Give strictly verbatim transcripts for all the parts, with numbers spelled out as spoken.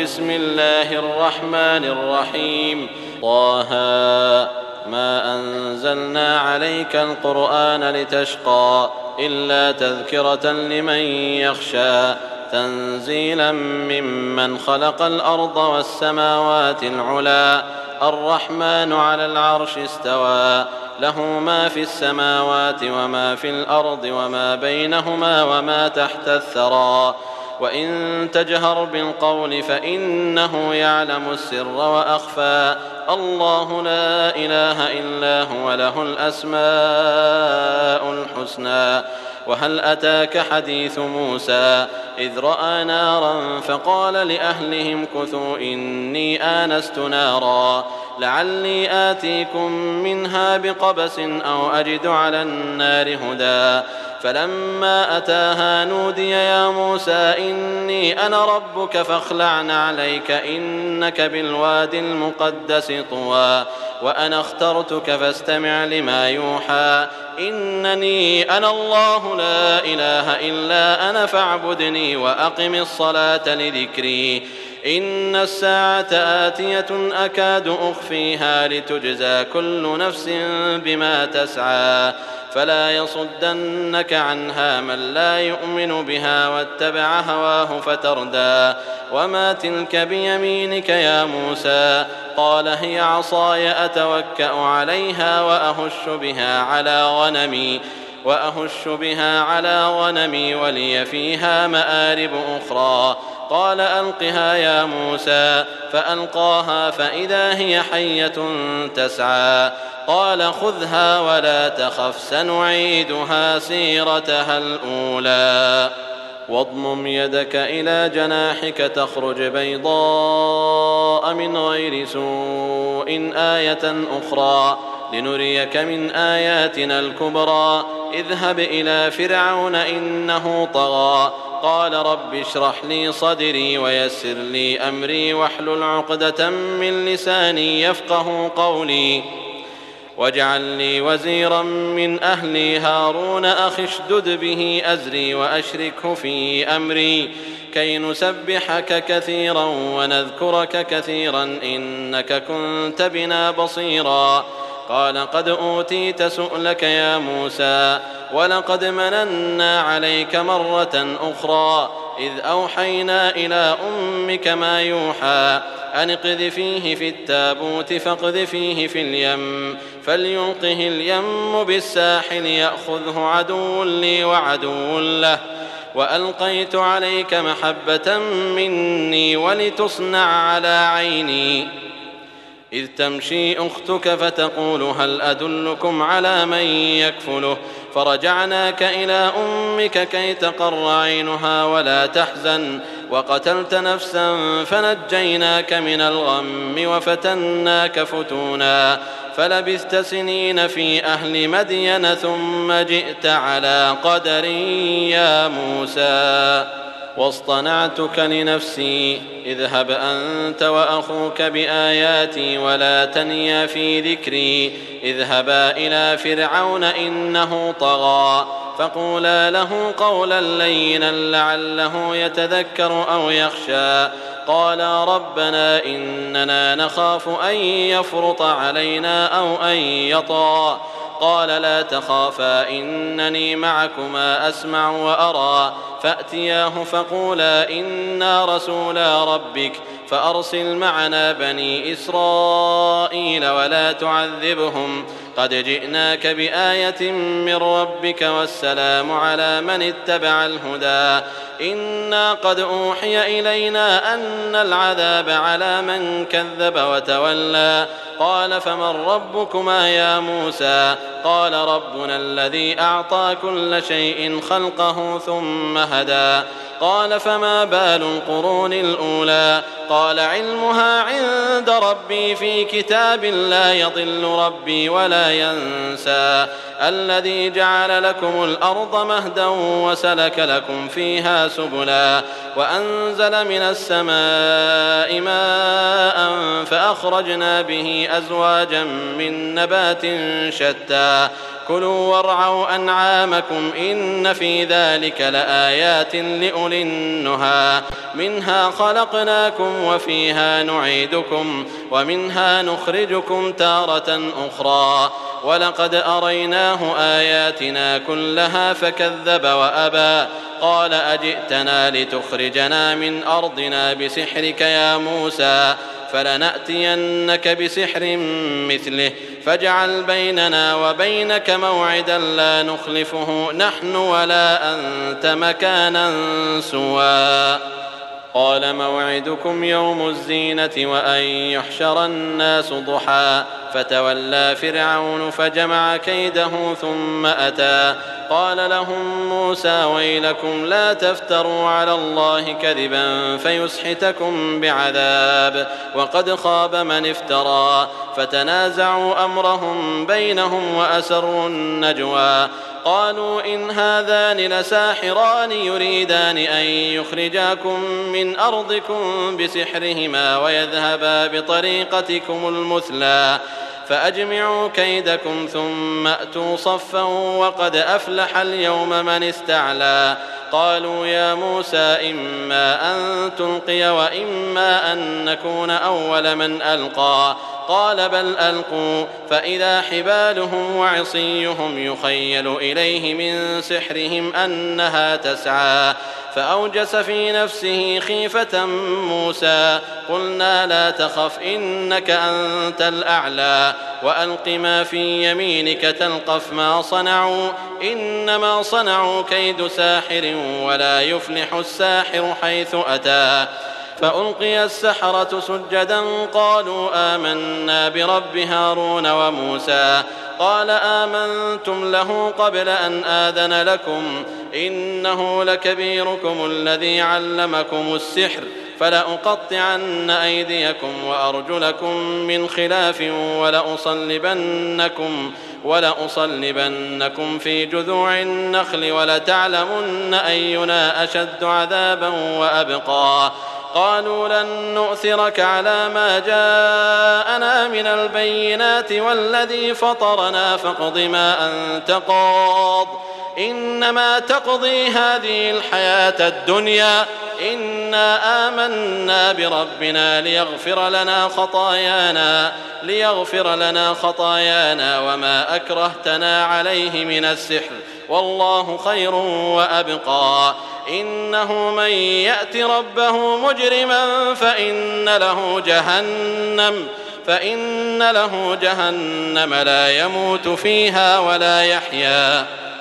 بسم الله الرحمن الرحيم طه ما أنزلنا عليك القرآن لتشقى إلا تذكرة لمن يخشى تنزيلا ممن خلق الأرض والسماوات العلى الرحمن على العرش استوى له ما في السماوات وما في الأرض وما بينهما وما تحت الثرى وإن تجهر بالقول فإنه يعلم السر وأخفى الله لا إله إلا هو له الأسماء الحسنى وهل أتاك حديث موسى إذ رأى نارا فقال لأهلهم كثوا إني آنست نارا لعلي آتيكم منها بقبس أو أجد على النار هدى فلما أتاها نودي يا موسى إني أنا ربك فاخلع عليك إنك بالواد المقدس طوى وأنا اخترتك فاستمع لما يوحى إنني أنا الله لا إله إلا أنا فاعبدني وأقم الصلاة لذكري إن الساعة آتية أكاد أخفيها لتجزى كل نفس بما تسعى فلا يصدنك عنها من لا يؤمن بها واتبع هواه فتردى وما تلك بيمينك يا موسى قال هي عصاي أتوكأ عليها وأهش بها على غنمي وأهش بها على غنمي ولي فيها مآرب أخرى قال ألقها يا موسى فألقاها فإذا هي حية تسعى قال خذها ولا تخف سنعيدها سيرتها الأولى واضمم يدك إلى جناحك تخرج بيضاء من غير سوء آية أخرى لنريك من آياتنا الكبرى اذهب إلى فرعون إنه طغى قال رب اشرح لي صدري ويسر لي أمري واحلل عقدة من لساني يفقه قولي واجعل لي وزيرا من أهلي هارون أخي اشدد به أزري وأشركه في أمري كي نسبحك كثيرا ونذكرك كثيرا إنك كنت بنا بصيرا قال قد أوتيت سؤلك يا موسى ولقد مننا عليك مرة أخرى إذ أوحينا إلى أمك ما يوحى أن اقذفيه في التابوت فاقذفيه في اليم فليلقه اليم بالساحل يأخذه عدو لي وعدو له وألقيت عليك محبة مني ولتصنع على عيني إذ تمشي أختك فتقول هل أدلكم على من يكفله فرجعناك إلى أمك كي تقر عينها ولا تحزن وقتلت نفسا فنجيناك من الغم وفتناك فتونا فلبثت سنين في أهل مدين ثم جئت على قدر يا موسى واصطنعتك لنفسي اذهب أنت وأخوك بآياتي ولا تنيا في ذكري اذهبا إلى فرعون إنه طغى فقولا له قولا لينا لعله يتذكر أو يخشى قالا ربنا إننا نخاف أن يفرط علينا أو أن يطغى قال لا تخافا إنني معكما أسمع وأرى فأتياه فقولا إنا رسولا ربك فأرسل معنا بني إسرائيل ولا تعذبهم قد جئناك بآية من ربك والسلام على من اتبع الهدى إنا قد أوحي إلينا أن العذاب على من كذب وتولى قال فمن ربكما يا موسى قال ربنا الذي أعطى كل شيء خلقه ثم هدى قال فما بال القرون الأولى قال علمها عند ربي في كتاب لا يضل ربي ولا ينسى الذي جعل لكم الأرض مهدا وسلك لكم فيها سبلا وأنزل من السماء ماء فأخرجنا به أزواجا من نبات شتى كلوا وارعوا أنعامكم إن في ذلك لآيات لأولي النهى منها خلقناكم وفيها نعيدكم ومنها نخرجكم تارة أخرى ولقد أريناه آياتنا كلها فكذب وأبى قال أجئتنا لتخرجنا من أرضنا بسحرك يا موسى فلنأتينك بسحر مثله فاجعل بيننا وبينك موعدا لا نخلفه نحن ولا أنت مكانا سوى قال موعدكم يوم الزينة وأن يحشر الناس ضحى فتولى فرعون فجمع كيده ثم أتى قال لهم موسى ويلكم لا تفتروا على الله كذبا فيسحتكم بعذاب وقد خاب من افترى فتنازعوا أمرهم بينهم وأسروا النجوى قالوا إن هذان لساحران يريدان أن يخرجاكم من أرضكم بسحرهما ويذهبا بطريقتكم المثلى فأجمعوا كيدكم ثم أتوا صفا وقد أفلح اليوم من استعلى قالوا يا موسى إما أن تلقي وإما أن نكون أول من ألقى قال بل ألقوا فإذا حبالهم وعصيهم يخيل إليه من سحرهم أنها تسعى فأوجس في نفسه خيفة موسى قلنا لا تخف إنك أنت الأعلى وألق ما في يمينك تلقف ما صنعوا إنما صنعوا كيد ساحر ولا يفلح الساحر حيث أتى فألقي السحرة سجدا قالوا آمنا برب هارون وموسى قال آمنتم له قبل أن آذن لكم إنه لكبيركم الذي علمكم السحر فلأقطعن أيديكم وأرجلكم من خلاف ولأصلبنكم, ولأصلبنكم في جذوع النخل ولتعلمن أينا أشد عذابا وأبقى قالوا لن نؤثرك على ما جاءنا من البينات والذي فطرنا فاقض ما أنت قاض إنما تقضي هذه الحياة الدنيا إنا آمنا بربنا ليغفر لنا خطايانا ليغفر لنا خطايانا وما أكرهتنا عليه من السحر والله خير وأبقى إنه من يأت ربه مجرما فإن له جهنم فإن له جهنم لا يموت فيها ولا يحيا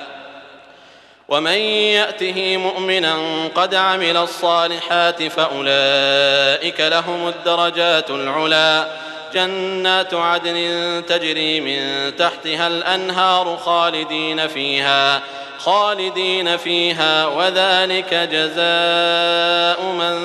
ومن يأته مؤمنا قد عمل الصالحات فأولئك لهم الدرجات العلى جنات عدن تجري من تحتها الأنهار خالدين فيها خالدين فيها وذلك جزاء من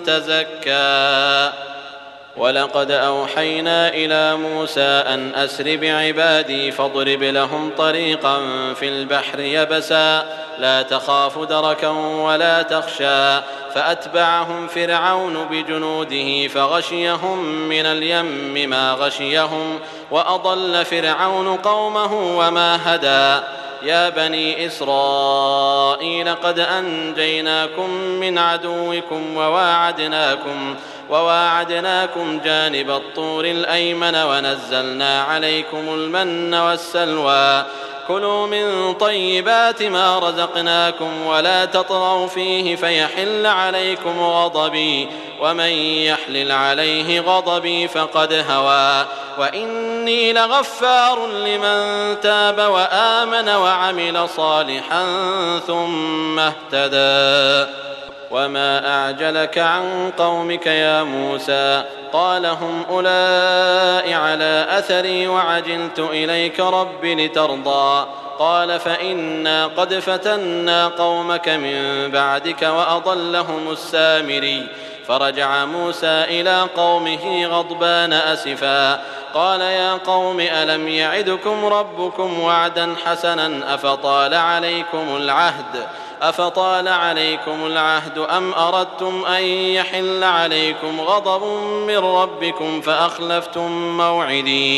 تزكى ولقد أوحينا إلى موسى أن أسر بعبادي فاضرب لهم طريقا في البحر يبسا لا تخاف دركا ولا تخشى فأتبعهم فرعون بجنوده فغشيهم من اليم ما غشيهم وأضل فرعون قومه وما هدى يا بني إسرائيل قد أنجيناكم من عدوكم وواعدناكم وواعدناكم جانب الطور الأيمن ونزلنا عليكم المن والسلوى كلوا من طيبات ما رزقناكم ولا تطغوا فيه فيحل عليكم غضبي ومن يحلل عليه غضبي فقد هوى وإني لغفار لمن تاب وآمن وعمل صالحا ثم اهتدى وما أعجلك عن قومك يا موسى قال هم أولئك على أثري وعجلت إليك رب لترضى قال فإنا قد فتنا قومك من بعدك وأضلهم السامري فرجع موسى إلى قومه غضبان أسفا قال يا قوم ألم يعدكم ربكم وعدا حسنا أفطال عليكم العهد أفطال عليكم العهد أم أردتم أن يحل عليكم غضب من ربكم فأخلفتم موعدي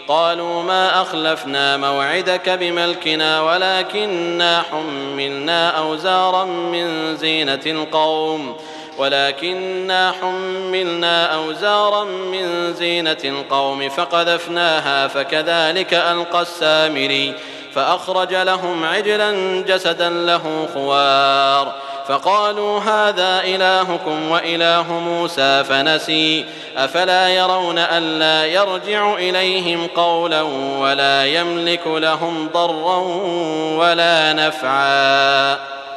قالوا ما أخلفنا موعدك بملكنا ولكننا حملنا أوزارا من زينة القوم ولكننا حملنا أوزارا من زينة القوم فقذفناها فكذلك ألقى السامري فأخرج لهم عجلا جسدا له خوار فقالوا هذا إلهكم وإله موسى فنسي أفلا يرون ألا يرجع إليهم قولا ولا يملك لهم ضرا ولا نفعا.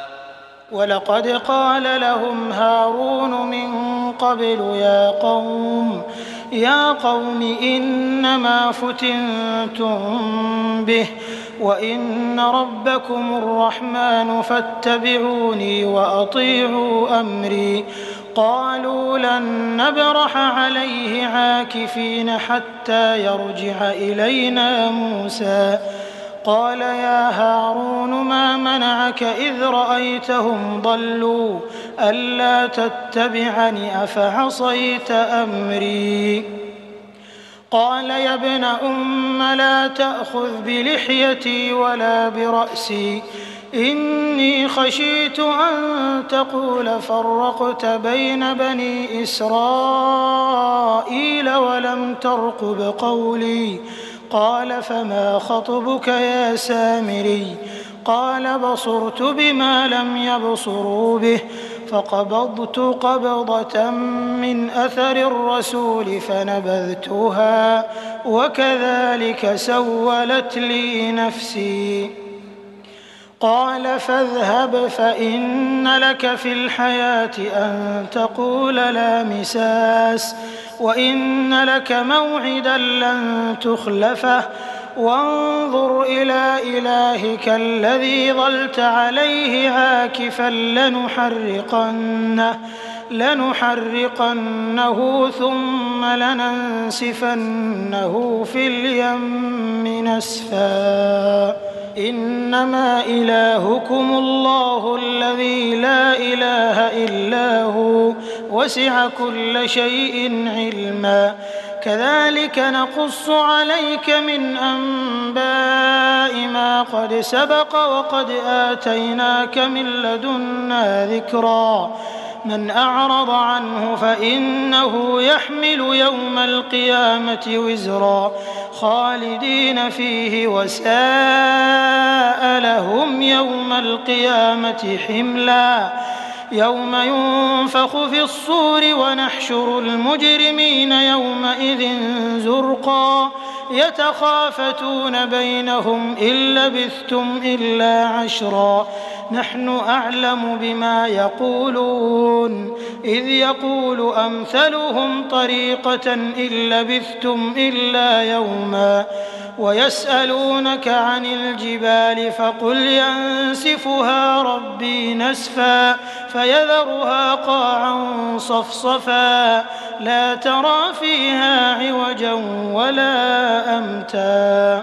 ولقد قال لهم هارون من قبل يا قوم يا قوم إنما فتنتم به وإن ربكم الرحمن فاتبعوني وأطيعوا أمري. قالوا لن نبرح عليه عاكفين حتى يرجع إلينا موسى. قال يا هارون ما منعك إذ رأيتهم ضلوا ألا تتبعني أفعصيت أمري. قال يا ابن أم لا تأخذ بلحيتي ولا برأسي إني خشيت أن تقول فرقت بين بني إسرائيل ولم ترقب قولي. قال فما خطبك يا سامري؟ قال بصرت بما لم يبصروا به فقبضت قبضة من أثر الرسول فنبذتها وكذلك سولت لي نفسي. قال فاذهب فإن لك في الحياة أن تقول لا مساس وإن لك موعدا لن تخلفه وانظر إلى إلهك الذي ظلت عليه عاكفا لنحرقنه لنحرقنه ثم لننسفنه في اليم نسفا. إنما إلهكم الله الذي لا إله إلا هو وسع كل شيء علما. كذلك نقص عليك من أنباء ما قد سبق وقد آتيناك من لدنا ذكرا. من أعرض عنه فإنه يحمل يوم القيامة وزرا خالدين فيه وساء لهم يوم القيامة حملا. يوم ينفخ في الصور ونحشر المجرمين يومئذ زرقا يتخافتون بينهم إن لبثتم إلا عشرا نحن أعلم بما يقولون إذ يقول أمثلهم طريقة إن لبثتم إلا يوما ويسألونك عن الجبال فقل ينسفها ربي نسفا فيذرها قاعا صفصفا لا ترى فيها عوجا ولا أمتا.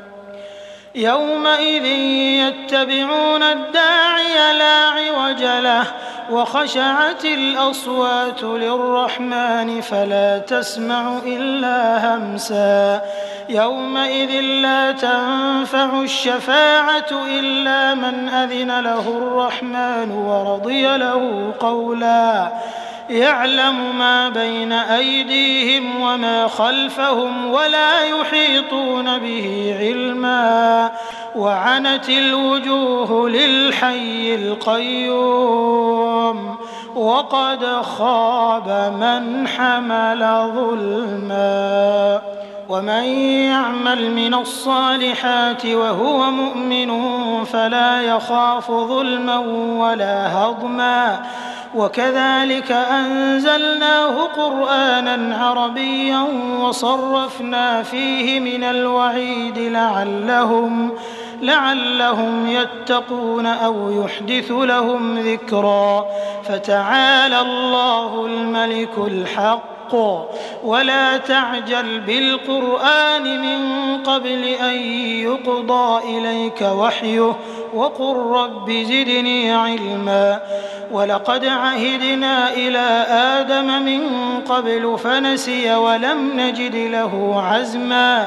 يومئذ يتبعون الداعي لا عوج له وخشعت الأصوات للرحمن فلا تسمع إلا همسا. يومئذ لا تنفع الشفاعة إلا من أذن له الرحمن ورضي له قولا. يعلم ما بين أيديهم وما خلفهم ولا يحيطون به علما وعنت الوجوه للحي القيوم وقد خاب من حمل ظلما. ومن يعمل من الصالحات وهو مؤمن فلا يخاف ظلما ولا هضما وكذلك أنزلناه قرآنا عربيا وصرفنا فيه من الوعيد لعلهم لعلهم يتقون أو يحدث لهم ذكرا. فتعالى الله الملك الحق ولا تعجل بالقرآن من قبل أن يقضى إليك وحيه وقل رب زدني علما. ولقد عهدنا إلى آدم من قبل فنسي ولم نجد له عزما.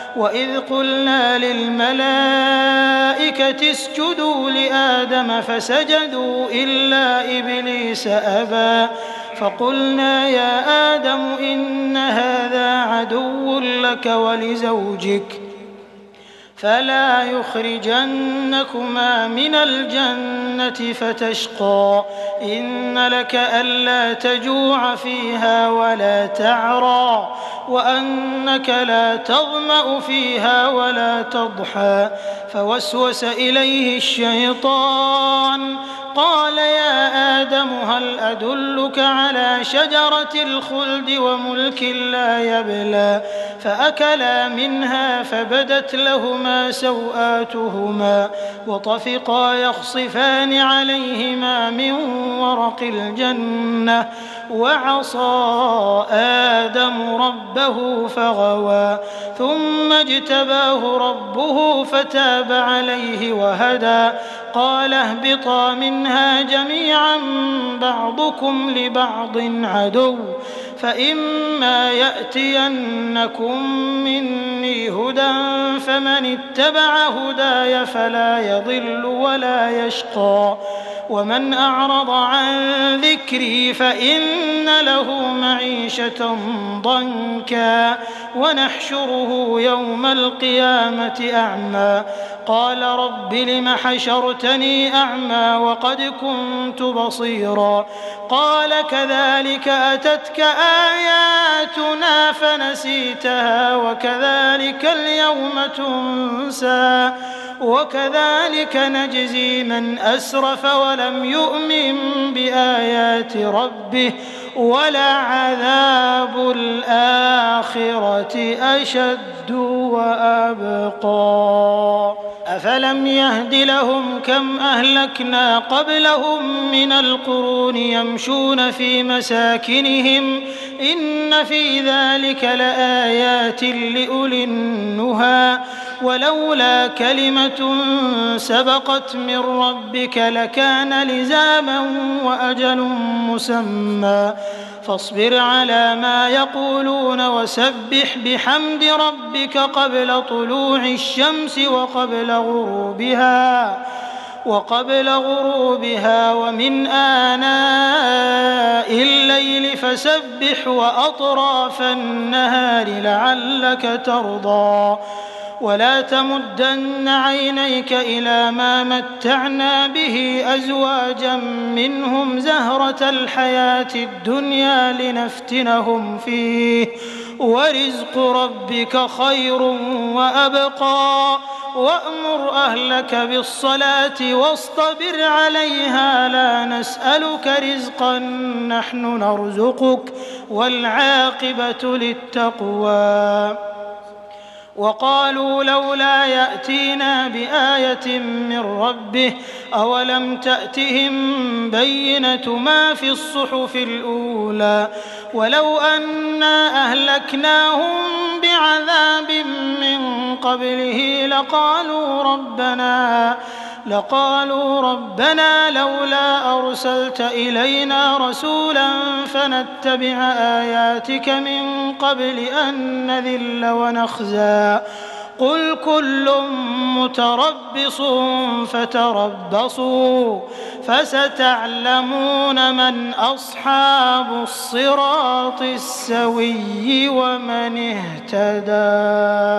وإذ قلنا للملائكة اسجدوا لآدم فسجدوا إلا إبليس أبى فقلنا يا آدم إن هذا عدو لك ولزوجك فلا يخرجنكما من الجنة فتشقى إن لك ألا تجوع فيها ولا تعرى وأنك لا تظمأ فيها ولا تضحى فوسوس إليه الشيطان قال يا آدم هل أدلك على شجرة الخلد وملك لا يبلى فأكلا منها فبدت لهما سوآتهما وطفقا يخصفان عليهما من ورق الجنة وعصى آدم ربه فغوى ثم اجتباه ربه فتاب عليه وهدى قال اهبطا منها جميعا بعضكم لبعض عدو فإما يأتينكم مني هدى فمن اتبع هداي فلا يضل ولا يشقى ومن أعرض عن ذكري فإن له معيشة ضنكا ونحشره يوم القيامة أعمى قال رب لم حشرتني أعمى وقد كنت بصيرا قال كذلك أتتك آياتنا فنسيتها وكذلك اليوم تنسى وكذلك نجزي من أسرف ولم يؤمن بآيات ربه ولعذاب الآخرة أشد وأبقى أفلم يهد لهم كم أهلكنا قبلهم من القرون يمشون في مساكنهم إن في ذلك لآيات لأولي النهى ولولا كلمة سبقت من ربك لكان لزاما وأجل مسمى فاصبر على ما يقولون وسبح بحمد ربك قبل طلوع الشمس وقبل غروبها وقبل غروبها ومن آناء الليل فسبح وأطراف النهار لعلك ترضى ولا تمدن عينيك إلى ما متعنا به أزواجا منهم زهرة الحياة الدنيا لنفتنهم فيه ورزق ربك خير وأبقى وأمر أهلك بالصلاة واصطبر عليها لا نسألك رزقا نحن نرزقك والعاقبة للتقوى وقالوا لولا يأتينا بآية من ربه أولم تأتهم بينة ما في الصحف الأولى ولو أنا أهلكناهم بعذاب من قبله لقالوا ربنا لقالوا ربنا لولا أرسلت إلينا رسولا فنتبع آياتك من قبل أن نذل ونخزى قل كل متربص فتربصوا فستعلمون من أصحاب الصراط السوي ومن اهتدى.